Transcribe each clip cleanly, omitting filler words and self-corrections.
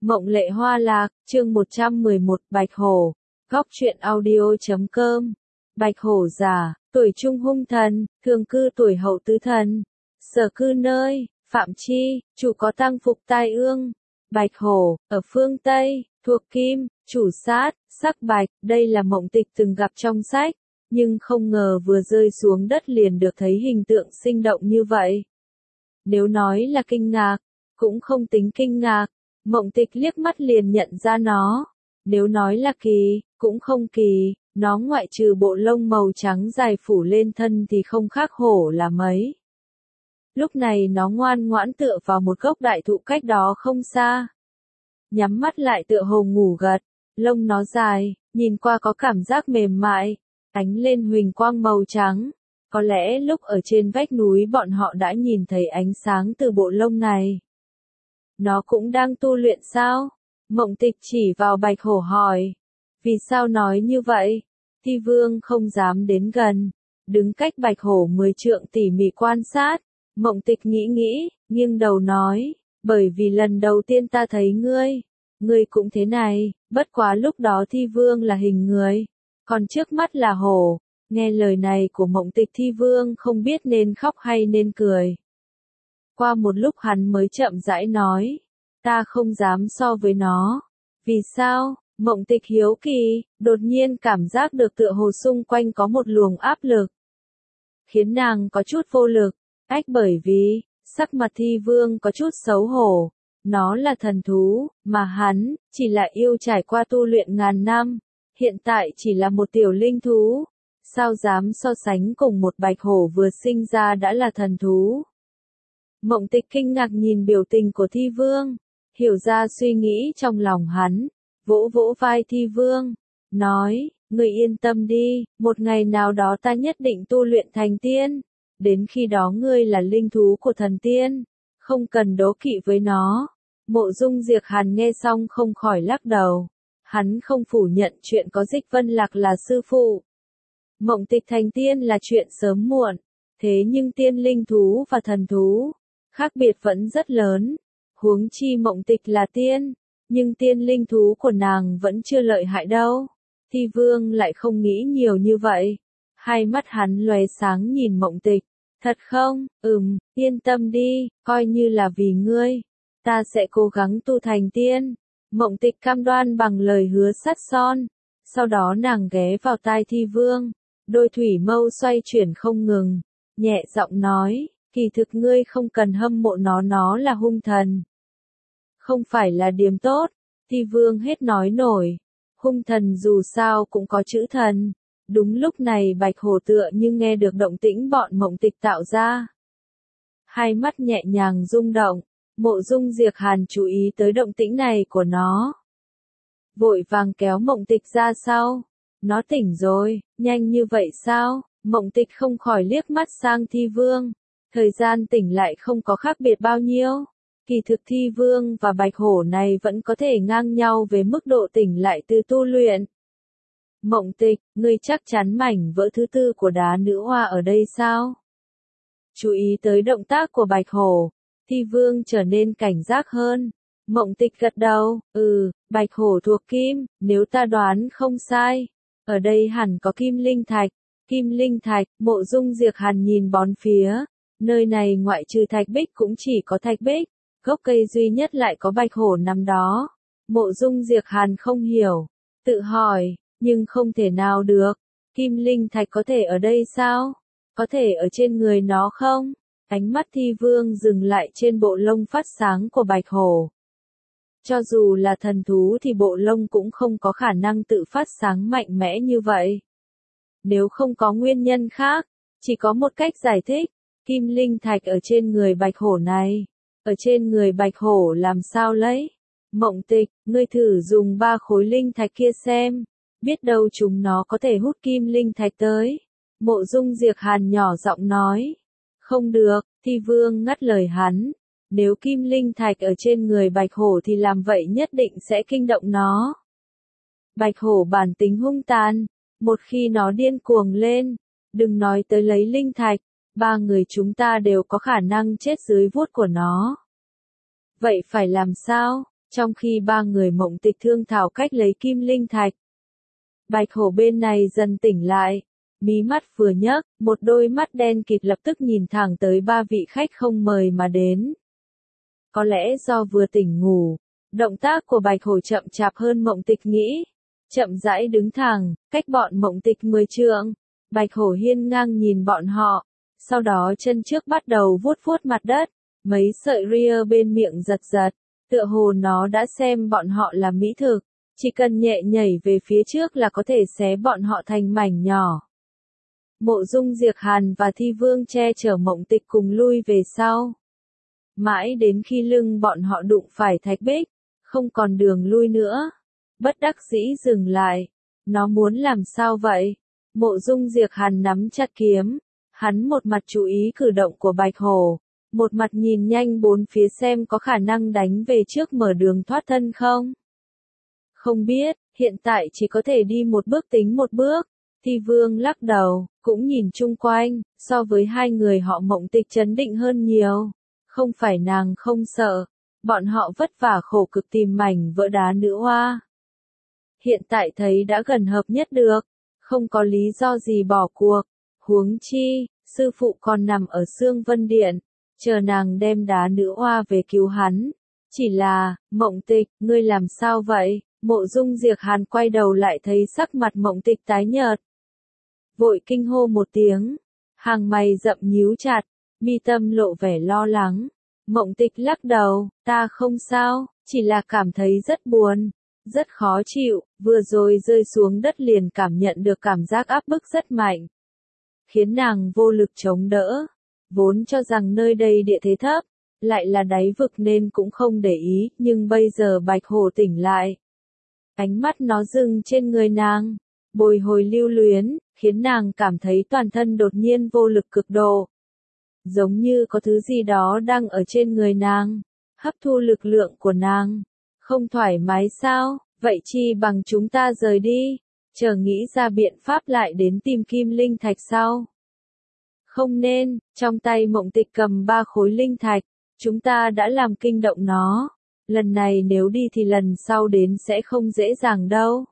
Mộng Lệ Hoa Lạc, chương 111, Bạch Hổ, góc truyện audio.com. Bạch Hổ giả, tuổi trung hung thần, thường cư tuổi hậu tứ thần. Sở cư nơi, Phạm Chi, chủ có tăng phục tai ương. Bạch Hổ, ở phương Tây, thuộc Kim, chủ sát, sắc bạch, đây là Mộng Tịch từng gặp trong sách, nhưng không ngờ vừa rơi xuống đất liền được thấy hình tượng sinh động như vậy. Nếu nói là kinh ngạc, cũng không tính kinh ngạc. Mộng Tịch liếc mắt liền nhận ra nó. Nếu nói là kỳ, cũng không kỳ, nó ngoại trừ bộ lông màu trắng dài phủ lên thân thì không khác hổ là mấy. Lúc này nó ngoan ngoãn tựa vào một gốc đại thụ cách đó không xa. Nhắm mắt lại tựa hồ ngủ gật, lông nó dài, nhìn qua có cảm giác mềm mại, ánh lên huỳnh quang màu trắng. Có lẽ lúc ở trên vách núi bọn họ đã nhìn thấy ánh sáng từ bộ lông này. Nó cũng đang tu luyện sao? Mộng Tịch chỉ vào Bạch Hổ hỏi. Vì sao nói như vậy? Thi Vương không dám đến gần, đứng cách Bạch Hổ 10 trượng tỉ mỉ quan sát. Mộng Tịch nghĩ, nghiêng đầu nói, bởi vì lần đầu tiên ta thấy ngươi cũng thế này, bất quá lúc đó Thi Vương là hình người, còn trước mắt là hổ. Nghe lời này của Mộng Tịch, Thi Vương không biết nên khóc hay nên cười. Qua một lúc hắn mới chậm rãi nói, ta không dám so với nó. Vì sao? Mộng Tịch hiếu kỳ, đột nhiên cảm giác được tựa hồ xung quanh có một luồng áp lực, khiến nàng có chút vô lực. Bởi vì, sắc mặt Thi Vương có chút xấu hổ. Nó là thần thú, mà hắn, chỉ là yêu trải qua tu luyện ngàn năm. Hiện tại chỉ là một tiểu linh thú. Sao dám so sánh cùng một Bạch Hổ vừa sinh ra đã là thần thú? Mộng Tịch kinh ngạc nhìn biểu tình của Thi Vương, hiểu ra suy nghĩ trong lòng hắn, vỗ vỗ vai Thi Vương, nói, ngươi yên tâm đi, một ngày nào đó ta nhất định tu luyện thành tiên, đến khi đó ngươi là linh thú của thần tiên, không cần đố kỵ với nó. Mộ Dung Diệp Hàn nghe xong không khỏi lắc đầu, hắn không phủ nhận chuyện có Dịch Vân Lạc là sư phụ. Mộng Tịch thành tiên là chuyện sớm muộn, thế nhưng tiên linh thú và thần thú, khác biệt vẫn rất lớn. Huống chi Mộng Tịch là tiên, nhưng tiên linh thú của nàng vẫn chưa lợi hại đâu. Thi Vương lại không nghĩ nhiều như vậy. Hai mắt hắn lóe sáng nhìn Mộng Tịch. Thật không? Yên tâm đi, coi như là vì ngươi. Ta sẽ cố gắng tu thành tiên. Mộng Tịch cam đoan bằng lời hứa sắt son. Sau đó nàng ghé vào tai Thi Vương. Đôi thủy mâu xoay chuyển không ngừng. Nhẹ giọng nói, kỳ thực ngươi không cần hâm mộ nó là hung thần. Không phải là điềm tốt. Thi Vương hết nói nổi. Hung thần dù sao cũng có chữ thần. Đúng lúc này Bạch Hổ tựa như nghe được động tĩnh bọn Mộng Tịch tạo ra. Hai mắt nhẹ nhàng rung động. Mộ Dung Diệp Hàn chú ý tới động tĩnh này của nó, vội vàng kéo Mộng Tịch ra sau. Nó tỉnh rồi, nhanh như vậy sao? Mộng Tịch không khỏi liếc mắt sang Thi Vương. Thời gian tỉnh lại không có khác biệt bao nhiêu. Kỳ thực Thi Vương và Bạch Hổ này vẫn có thể ngang nhau về mức độ tỉnh lại từ tu luyện. Mộng Tịch, ngươi chắc chắn mảnh vỡ thứ tư của đá nữ hoa ở đây sao? Chú ý tới động tác của Bạch Hổ, Thi Vương trở nên cảnh giác hơn. Mộng Tịch gật đầu, Bạch Hổ thuộc kim, nếu ta đoán không sai. Ở đây hẳn có kim linh thạch. Kim linh thạch, Mộ Dung Diệp Hàn nhìn bốn phía. Nơi này ngoại trừ thạch bích cũng chỉ có thạch bích. Gốc cây duy nhất lại có Bạch Hổ nằm đó. Mộ Dung Diệp Hàn không hiểu, tự hỏi, nhưng không thể nào được. Kim linh thạch có thể ở đây sao? Có thể ở trên người nó không? Ánh mắt Thi Vương dừng lại trên bộ lông phát sáng của Bạch Hổ. Cho dù là thần thú thì bộ lông cũng không có khả năng tự phát sáng mạnh mẽ như vậy. Nếu không có nguyên nhân khác, chỉ có một cách giải thích. Kim linh thạch ở trên người Bạch Hổ này. Ở trên người Bạch Hổ làm sao lấy? Mộng Tịch, ngươi thử dùng 3 khối linh thạch kia xem. Biết đâu chúng nó có thể hút kim linh thạch tới. Mộ Dung Diệp Hàn nhỏ giọng nói. Không được, Thi Vương ngắt lời hắn. Nếu kim linh thạch ở trên người Bạch Hổ thì làm vậy nhất định sẽ kinh động nó. Bạch Hổ bản tính hung tàn. Một khi nó điên cuồng lên, đừng nói tới lấy linh thạch. 3 người chúng ta đều có khả năng chết dưới vuốt của nó. Vậy phải làm sao? trong khi ba người Mộng Tịch thương thảo cách lấy kim linh thạch. Bạch hổ bên này dần tỉnh lại, mí mắt vừa nhấc, một đôi mắt đen kịt lập tức nhìn thẳng tới ba vị khách không mời mà đến. Có lẽ do vừa tỉnh ngủ, động tác của Bạch hổ chậm chạp hơn Mộng Tịch nghĩ. Chậm rãi đứng thẳng, cách bọn Mộng Tịch 10 trượng. Bạch hổ hiên ngang nhìn bọn họ, sau đó chân trước bắt đầu vuốt vuốt mặt đất, mấy sợi ria bên miệng giật giật, tựa hồ nó đã xem bọn họ là mỹ thực, chỉ cần nhẹ nhảy về phía trước là có thể xé bọn họ thành mảnh nhỏ. Mộ Dung Diệc Hàn và Thi Vương che chở Mộng Tịch cùng lui về sau. Mãi đến khi lưng bọn họ đụng phải thạch bích, không còn đường lui nữa. Bất đắc dĩ dừng lại. Nó muốn làm sao vậy? Mộ Dung Diệc Hàn nắm chặt kiếm. Hắn một mặt chú ý cử động của Bạch hổ, một mặt nhìn nhanh bốn phía xem có khả năng đánh về trước mở đường thoát thân không. Không biết, hiện tại chỉ có thể đi một bước tính một bước. Thi Vương lắc đầu, cũng nhìn chung quanh, so với hai người họ Mộng Tịch trấn định hơn nhiều. Không phải nàng không sợ, bọn họ vất vả khổ cực tìm mảnh vỡ đá nữ hoa. Hiện tại thấy đã gần hợp nhất được, không có lý do gì bỏ cuộc. Huống chi, sư phụ còn nằm ở Xương Vân Điện, chờ nàng đem đá nữ hoa về cứu hắn. Chỉ là, Mộng Tịch, ngươi làm sao vậy? Mộ Dung Diệc Hàn quay đầu lại thấy sắc mặt Mộng Tịch tái nhợt. Vội kinh hô một tiếng, hàng mày rậm nhíu chặt, mi tâm lộ vẻ lo lắng. Mộng Tịch lắc đầu, ta không sao, chỉ là cảm thấy rất buồn, rất khó chịu, vừa rồi rơi xuống đất liền cảm nhận được cảm giác áp bức rất mạnh, khiến nàng vô lực chống đỡ. Vốn cho rằng nơi đây địa thế thấp, lại là đáy vực nên cũng không để ý, nhưng bây giờ Bạch hổ tỉnh lại. Ánh mắt nó dừng trên người nàng, bồi hồi lưu luyến, khiến nàng cảm thấy toàn thân đột nhiên vô lực cực độ. Giống như có thứ gì đó đang ở trên người nàng, hấp thu lực lượng của nàng. Không thoải mái sao, vậy chi bằng chúng ta rời đi, chờ nghĩ ra biện pháp lại đến tìm kim linh thạch sau. Không nên, trong tay Mộng Tịch cầm 3 khối linh thạch, chúng ta đã làm kinh động nó. Lần này nếu đi thì lần sau đến sẽ không dễ dàng đâu.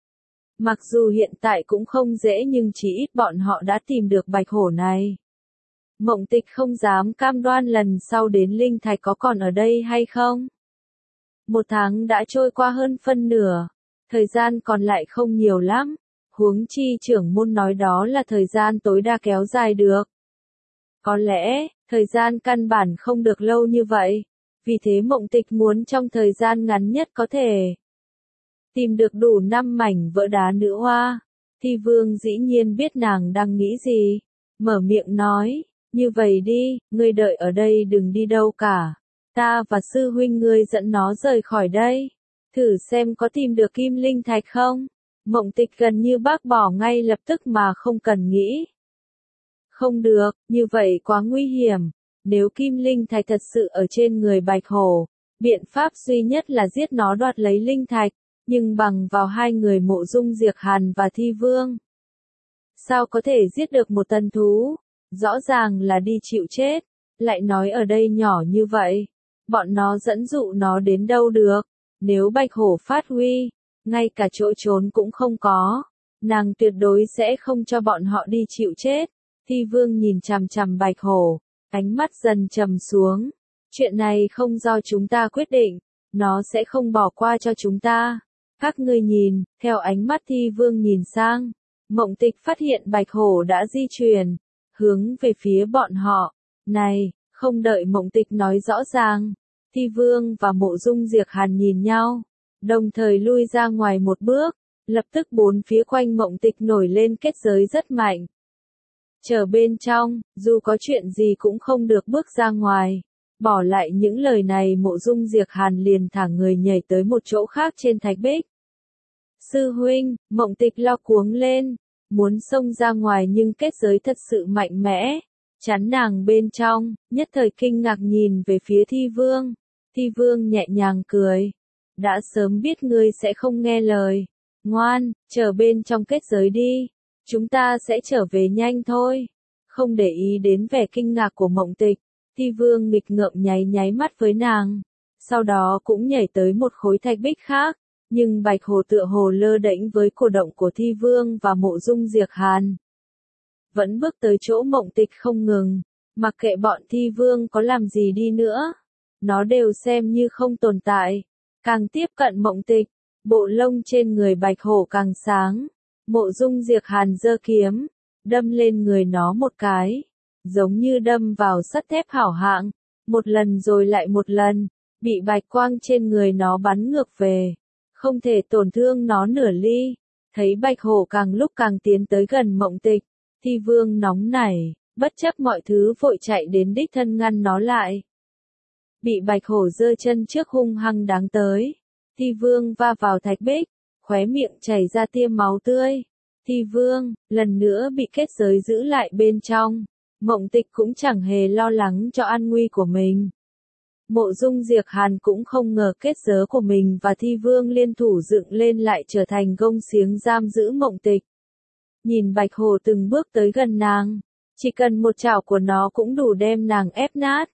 Mặc dù hiện tại cũng không dễ nhưng chỉ ít bọn họ đã tìm được Bạch hổ này. Mộng Tịch không dám cam đoan lần sau đến linh thạch có còn ở đây hay không. 1 tháng đã trôi qua hơn phân nửa, thời gian còn lại không nhiều lắm, huống chi trưởng môn nói đó là thời gian tối đa kéo dài được. Có lẽ, thời gian căn bản không được lâu như vậy, vì thế Mộng Tịch muốn trong thời gian ngắn nhất có thể tìm được đủ 5 mảnh vỡ đá nữ hoa. Thi Vương dĩ nhiên biết nàng đang nghĩ gì, mở miệng nói, như vậy đi, ngươi đợi ở đây đừng đi đâu cả. Ta và sư huynh ngươi dẫn nó rời khỏi đây. Thử xem có tìm được kim linh thạch không? Mộng Tịch gần như bác bỏ ngay lập tức mà không cần nghĩ. Không được, như vậy quá nguy hiểm. Nếu kim linh thạch thật sự ở trên người Bạch hổ, biện pháp duy nhất là giết nó đoạt lấy linh thạch, nhưng bằng vào hai người Mộ Dung Diệc Hàn và Thi Vương. Sao có thể giết được một tân thú? Rõ ràng là đi chịu chết, lại nói ở đây nhỏ như vậy. Bọn nó dẫn dụ nó đến đâu được, nếu Bạch hổ phát huy, ngay cả chỗ trốn cũng không có, nàng tuyệt đối sẽ không cho bọn họ đi chịu chết. Thi Vương nhìn chằm chằm Bạch hổ, ánh mắt dần trầm xuống. Chuyện này không do chúng ta quyết định, nó sẽ không bỏ qua cho chúng ta. Các ngươi nhìn, theo ánh mắt Thi Vương nhìn sang, Mộng Tịch phát hiện Bạch hổ đã di chuyển, hướng về phía bọn họ. Này, không đợi Mộng Tịch nói rõ ràng, Thi Vương và Mộ Dung Diệc Hàn nhìn nhau, đồng thời lui ra ngoài một bước, lập tức bốn phía quanh Mộng Tịch nổi lên kết giới rất mạnh. Chờ bên trong, dù có chuyện gì cũng không được bước ra ngoài. Bỏ lại những lời này Mộ Dung Diệc Hàn liền thả người nhảy tới một chỗ khác trên thạch bích. Sư huynh, Mộng Tịch lo cuống lên, muốn xông ra ngoài nhưng kết giới thật sự mạnh mẽ, chắn nàng bên trong, nhất thời kinh ngạc nhìn về phía Thi Vương. Thi Vương nhẹ nhàng cười, đã sớm biết ngươi sẽ không nghe lời, ngoan, chờ bên trong kết giới đi, chúng ta sẽ trở về nhanh thôi. Không để ý đến vẻ kinh ngạc của Mộng Tịch, Thi Vương nghịch ngợm nháy nháy mắt với nàng, sau đó cũng nhảy tới một khối thạch bích khác, nhưng Bạch Hổ tựa hồ lơ đễnh với cử động của Thi Vương và Mộ Dung Diệc Hàn. Vẫn bước tới chỗ Mộng Tịch không ngừng, mặc kệ bọn Thi Vương có làm gì đi nữa, nó đều xem như không tồn tại. Càng tiếp cận Mộng Tịch, bộ lông trên người Bạch Hổ càng sáng. Mộ Dung Diệc Hàn giơ kiếm, đâm lên người nó một cái, giống như đâm vào sắt thép hảo hạng, một lần rồi lại một lần, bị bạch quang trên người nó bắn ngược về, không thể tổn thương nó nửa ly. Thấy Bạch Hổ càng lúc càng tiến tới gần Mộng Tịch, Thi Vương nóng nảy, bất chấp mọi thứ vội chạy đến đích thân ngăn nó lại. Bị Bạch Hổ giơ chân trước hung hăng đáng tới, Thi Vương va vào thạch bích, khóe miệng chảy ra tia máu tươi. Thi Vương, lần nữa bị kết giới giữ lại bên trong. Mộng Tịch cũng chẳng hề lo lắng cho an nguy của mình. Mộ Dung Diệc Hàn cũng không ngờ kết giới của mình và Thi Vương liên thủ dựng lên lại trở thành gông xiềng giam giữ Mộng Tịch. Nhìn Bạch Hổ từng bước tới gần nàng, chỉ cần một chảo của nó cũng đủ đem nàng ép nát.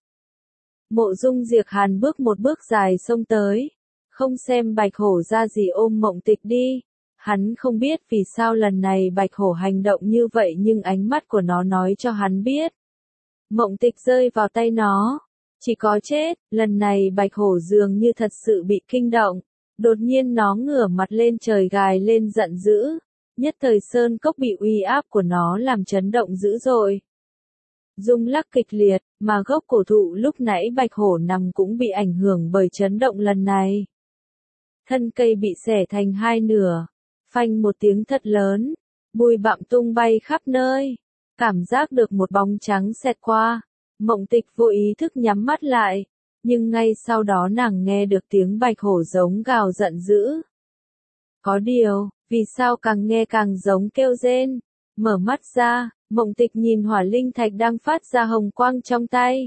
Mộ Dung Diệc Hàn bước một bước dài xông tới, không xem Bạch Hổ ra gì ôm Mộng Tịch đi. Hắn không biết vì sao lần này Bạch Hổ hành động như vậy nhưng ánh mắt của nó nói cho hắn biết. Mộng Tịch rơi vào tay nó, chỉ có chết. Lần này Bạch Hổ dường như thật sự bị kinh động, đột nhiên nó ngửa mặt lên trời gào lên giận dữ, nhất thời sơn cốc bị uy áp của nó làm chấn động dữ dội. Rung lắc kịch liệt, mà gốc cổ thụ lúc nãy Bạch Hổ nằm cũng bị ảnh hưởng bởi chấn động lần này. Thân cây bị xẻ thành hai nửa. Phanh một tiếng thật lớn, bụi bặm tung bay khắp nơi, cảm giác được một bóng trắng xẹt qua, Mộng Tịch vô ý thức nhắm mắt lại, nhưng ngay sau đó nàng nghe được tiếng Bạch Hổ giống gào giận dữ. Có điều, vì sao càng nghe càng giống kêu rên, mở mắt ra, Mộng Tịch nhìn hỏa linh thạch đang phát ra hồng quang trong tay.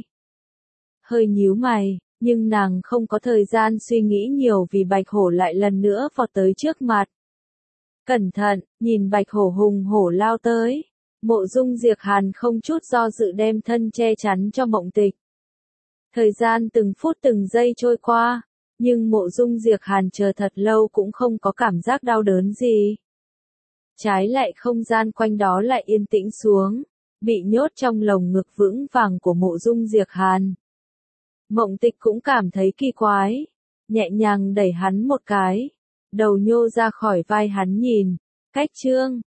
Hơi nhíu mày, nhưng nàng không có thời gian suy nghĩ nhiều vì Bạch Hổ lại lần nữa vọt tới trước mặt. Cẩn thận, nhìn Bạch Hổ hùng hổ lao tới. Mộ Dung Diệc Hàn không chút do dự đem thân che chắn cho Mộng Tịch. Thời gian từng phút từng giây trôi qua, nhưng Mộ Dung Diệc Hàn chờ thật lâu cũng không có cảm giác đau đớn gì. Trái lại không gian quanh đó lại yên tĩnh xuống, bị nhốt trong lồng ngực vững vàng của Mộ Dung Diệc Hàn. Mộng Tịch cũng cảm thấy kỳ quái, nhẹ nhàng đẩy hắn một cái. Đầu nhô ra khỏi vai hắn nhìn, cách chương,